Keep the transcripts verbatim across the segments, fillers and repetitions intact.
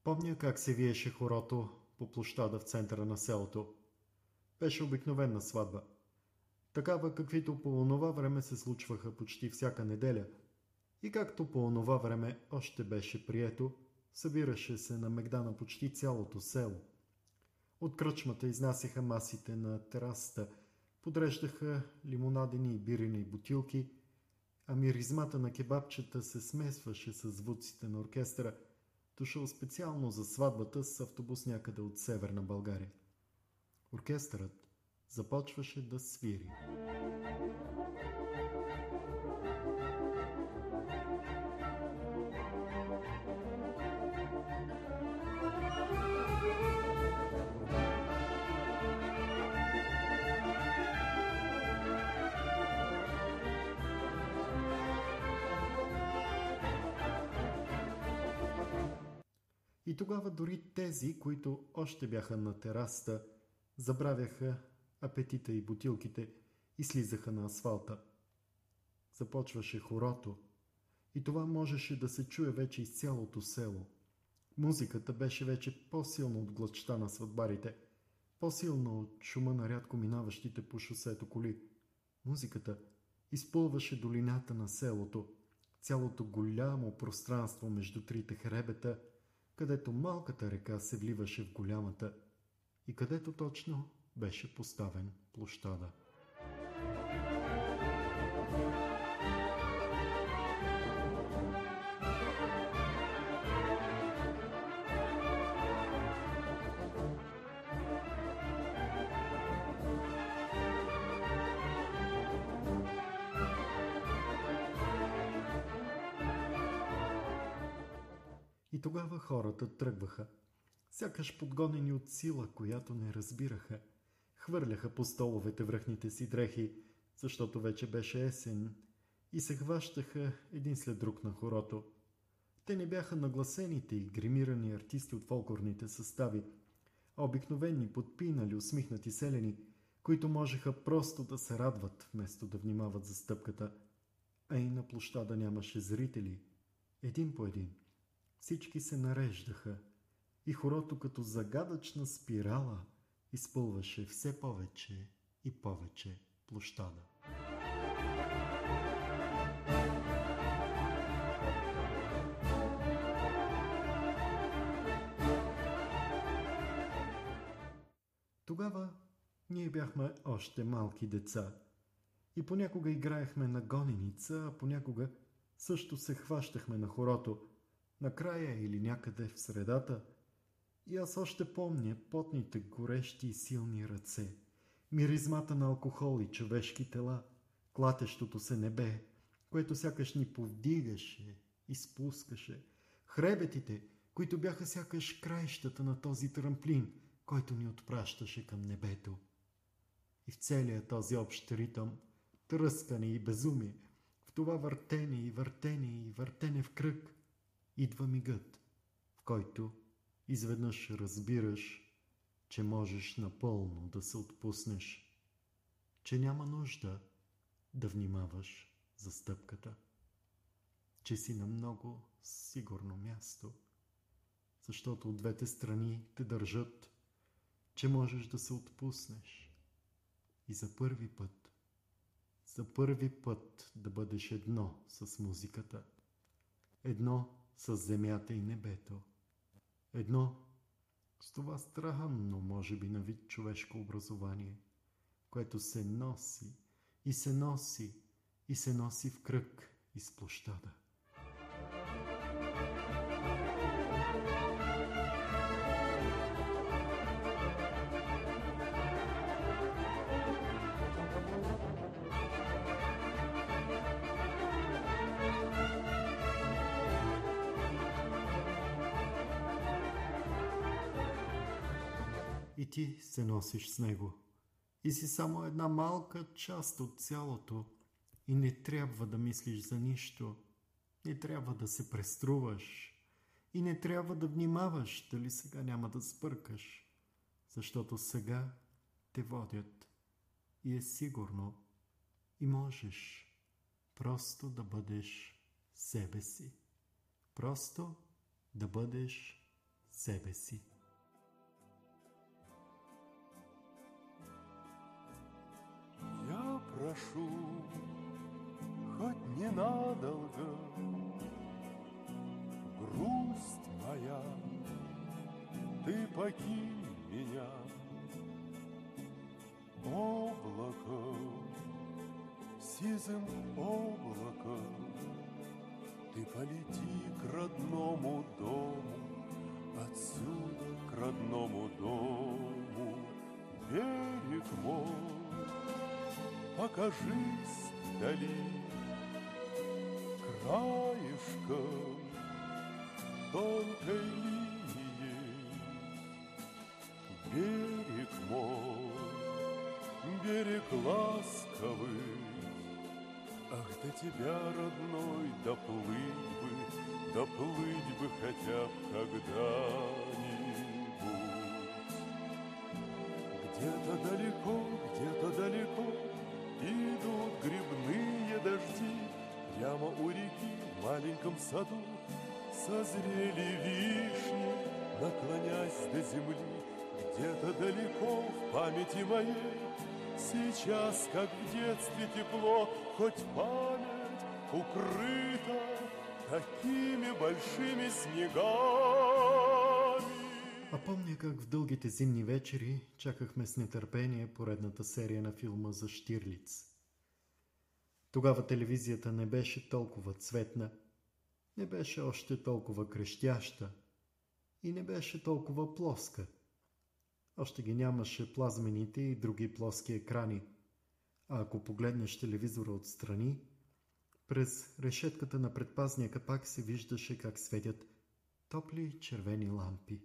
Помня как се виеше хорото по площада в центъра на селото. Беше обикновена сватба. Такава, каквито по онова време се случваха почти всяка неделя. И както по онова време още беше прието, събираше се на мегдана почти цялото село. От кръчмата изнасяха масите на терасата, подреждаха лимонадени и бирени бутилки, а миризмата на кебабчета се смесваше с звуците на оркестъра, дошъл специално за сватбата с автобус някъде от Северна България. Оркестърът започваше да свири. И тогава дори тези, които още бяха на терасата, забравяха апетита и бутилките и слизаха на асфалта. Започваше хорото и това можеше да се чуе вече из цялото село. Музиката беше вече по-силна от глъчта на сватбарите, по-силна от шума на рядко минаващите по шосето коли. Музиката изпълваше долината на селото, цялото голямо пространство между трите хребета, където малката река се вливаше в голямата и където точно беше поставен площада. И тогава хората тръгваха, сякаш подгонени от сила, която не разбираха. Хвърляха по столовете връхните си дрехи, защото вече беше есен, и се хващаха един след друг на хорото. Те не бяха нагласените и гримирани артисти от фолклорните състави, а обикновени, подпинали, усмихнати селени, които можеха просто да се радват, вместо да внимават за стъпката. А и на площада нямаше зрители, един по един. Всички се нареждаха и хорото като загадъчна спирала изпълваше все повече и повече площада. Тогава ние бяхме още малки деца и понякога играехме на гоненица, а понякога също се хващахме на хорото, накрая или някъде в средата. И аз още помня потните, горещи и силни ръце, миризмата на алкохол и човешки тела, клатещото се небе, което сякаш ни повдигаше и спускаше, хребетите, които бяха сякаш краищата на този трамплин, който ни отпращаше към небето. И в целия този общ ритъм, тръскане и безумие, в това въртене и въртене и въртене в кръг, идва мигът, в който изведнъж разбираш, че можеш напълно да се отпуснеш, че няма нужда да внимаваш за стъпката, че си на много сигурно място, защото от двете страни те държат, че можеш да се отпуснеш и за първи път, за първи път да бъдеш едно с музиката, едно с земята и небето, едно с това странно, може би на вид човешко образование, което се носи и се носи и се носи в кръг из площада. И ти се носиш с него. И си само една малка част от цялото. И не трябва да мислиш за нищо. Не трябва да се преструваш. И не трябва да внимаваш дали сега няма да сбъркаш. Защото сега те водят. И е сигурно. И можеш просто да бъдеш себе си. Просто да бъдеш себе си. Я прошу, хоть ненадолго, грусть моя, ты покинь меня. Облако, сизым облаком, ты полети к родному дому, отсюда к родному дому. Берег мой, покажись вдали, краешком тонкой линией. Берег мой, берег ласковый, ах, до тебя, родной, доплыть бы, доплыть бы хотя б когда-нибудь. Где-то далеко, где-то далеко идут грибные дожди. Прямо у реки в маленьком саду созрели вишни, наклонясь до земли. Где-то далеко в памяти моей сейчас, как в детстве, тепло, хоть память укрыта такими большими снегами. А помня как в дългите зимни вечери чакахме с нетърпение поредната серия на филма за Щирлиц. Тогава телевизията не беше толкова цветна, не беше още толкова крещяща и не беше толкова плоска. Още ги нямаше плазмените и други плоски екрани, а ако погледнеш телевизора отстрани, през решетката на предпазния капак се виждаше как светят топли червени лампи.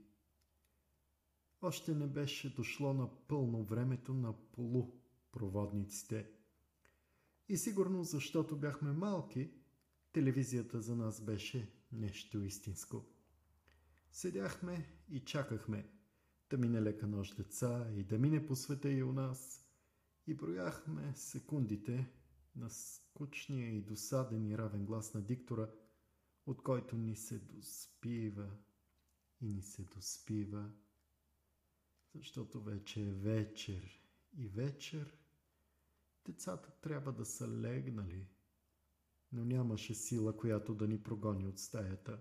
Още не беше дошло напълно времето на полупроводниците. И сигурно защото бяхме малки, телевизията за нас беше нещо истинско. Седяхме и чакахме да мине лека нощ деца и да мине по света и у нас, и брояхме секундите на скучния и досаден и равен глас на диктора, от който ни се доспива и ни се доспива, защото вече е вечер и вечер децата трябва да са легнали, но нямаше сила, която да ни прогони от стаята.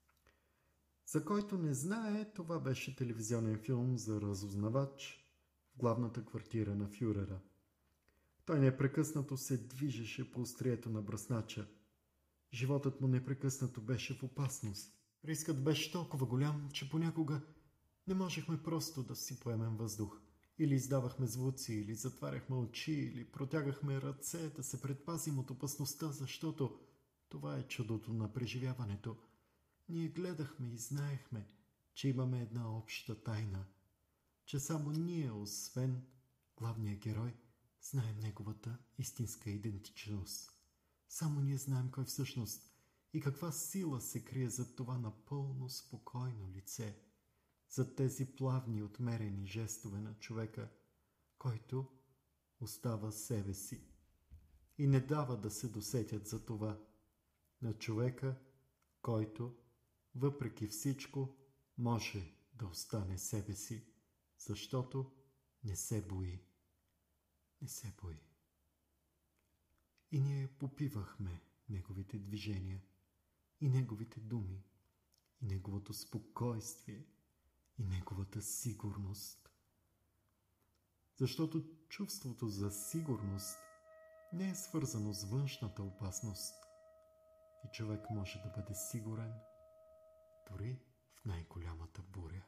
За който не знае, това беше телевизионен филм за разузнавач в главната квартира на фюрера. Той непрекъснато се движеше по острието на бръснача. Животът му непрекъснато беше в опасност. Рискът беше толкова голям, че понякога не можехме просто да си поемем въздух. Или издавахме звуци, или затваряхме очи, или протягахме ръце да се предпазим от опасността, защото това е чудото на преживяването. Ние гледахме и знаехме, че имаме една обща тайна, че само ние, освен главния герой, знаем неговата истинска идентичност. Само ние знаем кой всъщност и каква сила се крие зад това напълно спокойно лице, зад тези плавни отмерени жестове на човека, който остава себе си и не дава да се досетят за това, на човека, който въпреки всичко може да остане себе си, защото не се бои. Не се бои. И ние попивахме неговите движения, и неговите думи, и неговото спокойствие, и неговата сигурност. Защото чувството за сигурност не е свързано с външната опасност и човек може да бъде сигурен дори в най-голямата буря.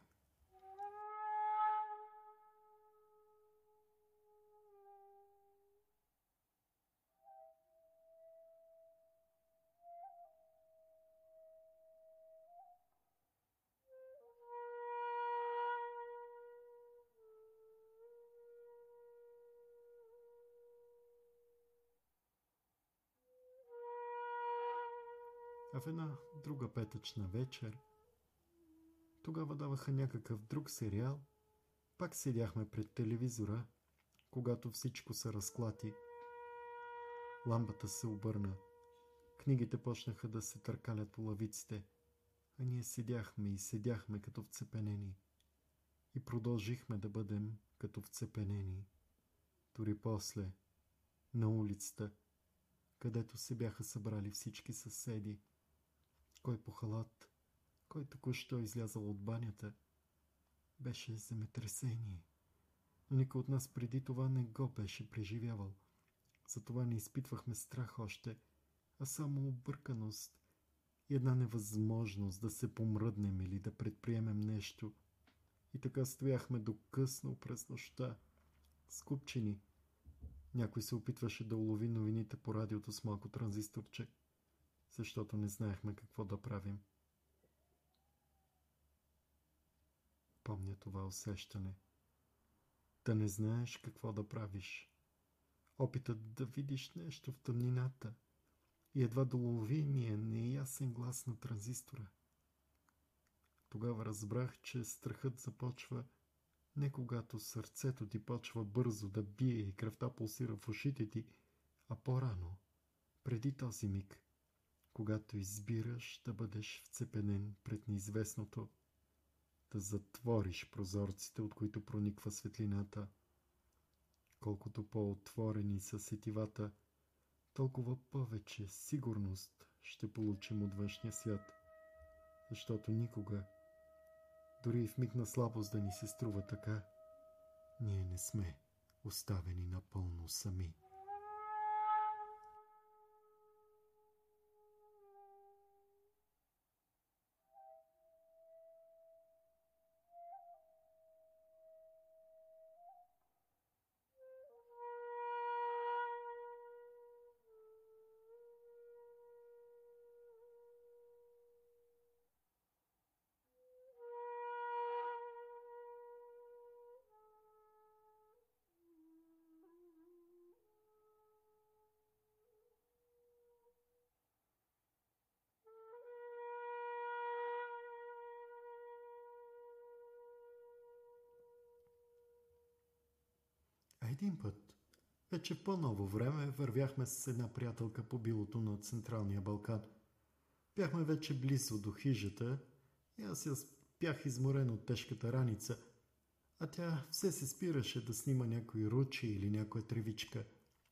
А в една друга петъчна вечер, тогава даваха някакъв друг сериал, пак седяхме пред телевизора, когато всичко се разклати. Лампата се обърна, книгите почнаха да се търкалят по лавиците, А ние седяхме и седяхме като вцепенени. И продължихме да бъдем като вцепенени. Дори после, на улицата, където се бяха събрали всички съседи. Кой по халат, кой току-що излязъл от банята. Беше земетресение. Но никой от нас преди това не го беше преживявал. Затова не изпитвахме страх още, а само обърканост и една невъзможност да се помръднем или да предприемем нещо. И така стояхме до късно през нощта, скупчени. Някой се опитваше да улови новините по радиото с малко транзисторче, защото не знаехме какво да правим. Помня това усещане. Да не знаеш какво да правиш. Опитът да видиш нещо в тъмнината и едва да улови ние неясен глас на транзистора. Тогава разбрах, че страхът започва не когато сърцето ти почва бързо да бие и кръвта пулсира в ушите ти, а по-рано, преди този миг, когато избираш да бъдеш вцепенен пред неизвестното, да затвориш прозорците, от които прониква светлината. Колкото по-отворени са сетивата, толкова повече сигурност ще получим от външния свят, защото никога, дори и в миг на слабост да ни се струва така, ние не сме оставени напълно сами. А един път, вече по-ново време, вървяхме с една приятелка по билото на Централния Балкан. Бяхме вече близо до хижата и аз я бях изморен от тежката раница, а тя все се спираше да снима някои ручи или някоя тревичка.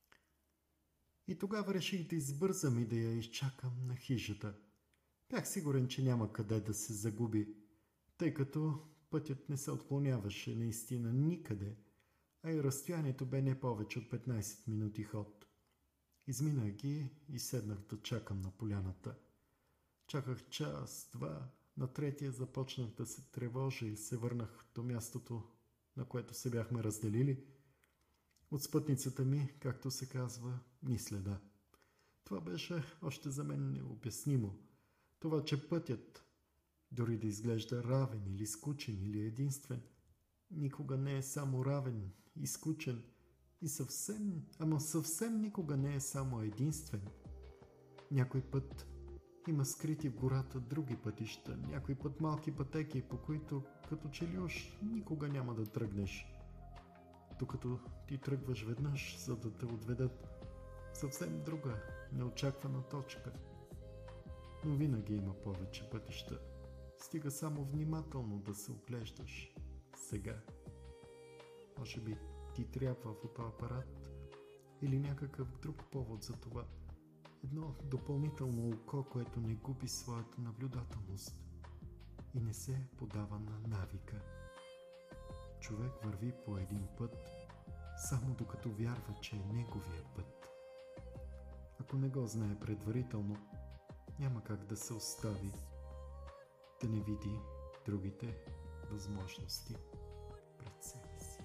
И тогава реших да избързам и да я изчакам на хижата. Бях сигурен, че няма къде да се загуби, тъй като пътят не се отклоняваше наистина никъде, а и разстоянието бе не повече от петнайсет минути ход. Изминах ги и седнах да чакам на поляната. Чаках час, два, на третия започнах да се тревожа и се върнах до мястото, на което се бяхме разделили. От спътницата ми, както се казва, ни следа. Това беше още за мен необяснимо. Това, че пътят, дори да изглежда равен или скучен или единствен, никога не е само равен и скучен и съвсем, ама съвсем никога не е само единствен. Някой път има скрити в гората други пътища, някой път малки пътеки, по които като че ли уж никога няма да тръгнеш. Докато ти тръгваш веднъж, за да те отведат съвсем друга, неочаквана точка. Но винаги има повече пътища. Стига само внимателно да се оглеждаш. Сега. Може би ти трябва фотоапарат или някакъв друг повод за това. Едно допълнително око, което не губи своята наблюдателност и не се подава на навика. Човек върви по един път, само докато вярва, че е неговия път. Ако не го знае предварително, няма как да се остави, да не види другите възможности пред себе си.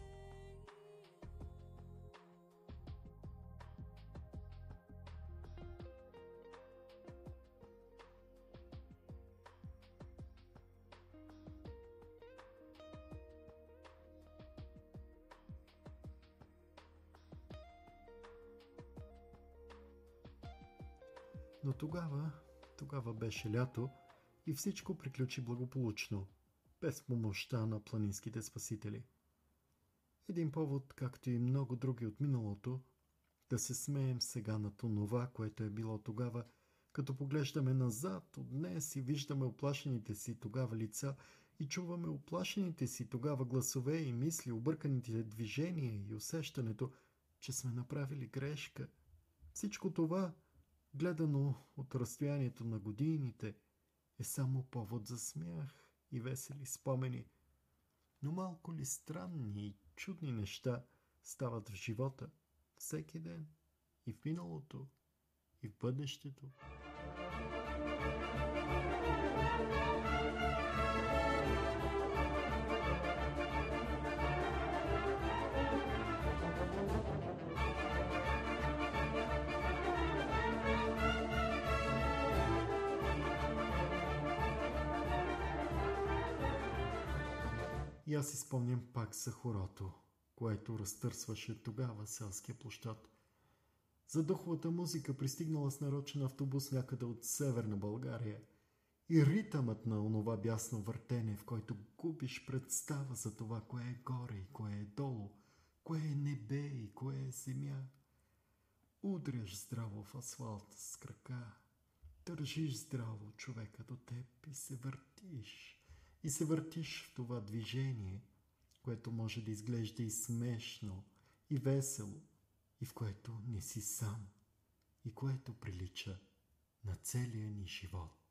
Но тогава, тогава беше лято и всичко приключи благополучно, без помощта на планинските спасители. Един повод, както и много други от миналото, да се смеем сега на онова, което е било тогава, Като поглеждаме назад от днес и виждаме оплашените си тогава лица и чуваме оплашените си тогава гласове и мисли, обърканите движения и усещането, че сме направили грешка. Всичко това, гледано от разстоянието на годините, е само повод за смях и весели спомени. Но малко ли странни и чудни неща стават в живота всеки ден, и в миналото, и в бъдещето. И аз изпомням пак за хорото, което разтърсваше тогава селския площад. За духовата музика, пристигнала с нарочен автобус някъде от северна България, и ритъмът на онова бясно въртене, в който губиш представа за това, кое е горе и кое е долу, кое е небе и кое е земя. Удряш здраво в асфалта с крака, държиш здраво човека до теб и се въртиш. И се въртиш в това движение, което може да изглежда и смешно, и весело, и в което не си сам, и което прилича на целия ни живот.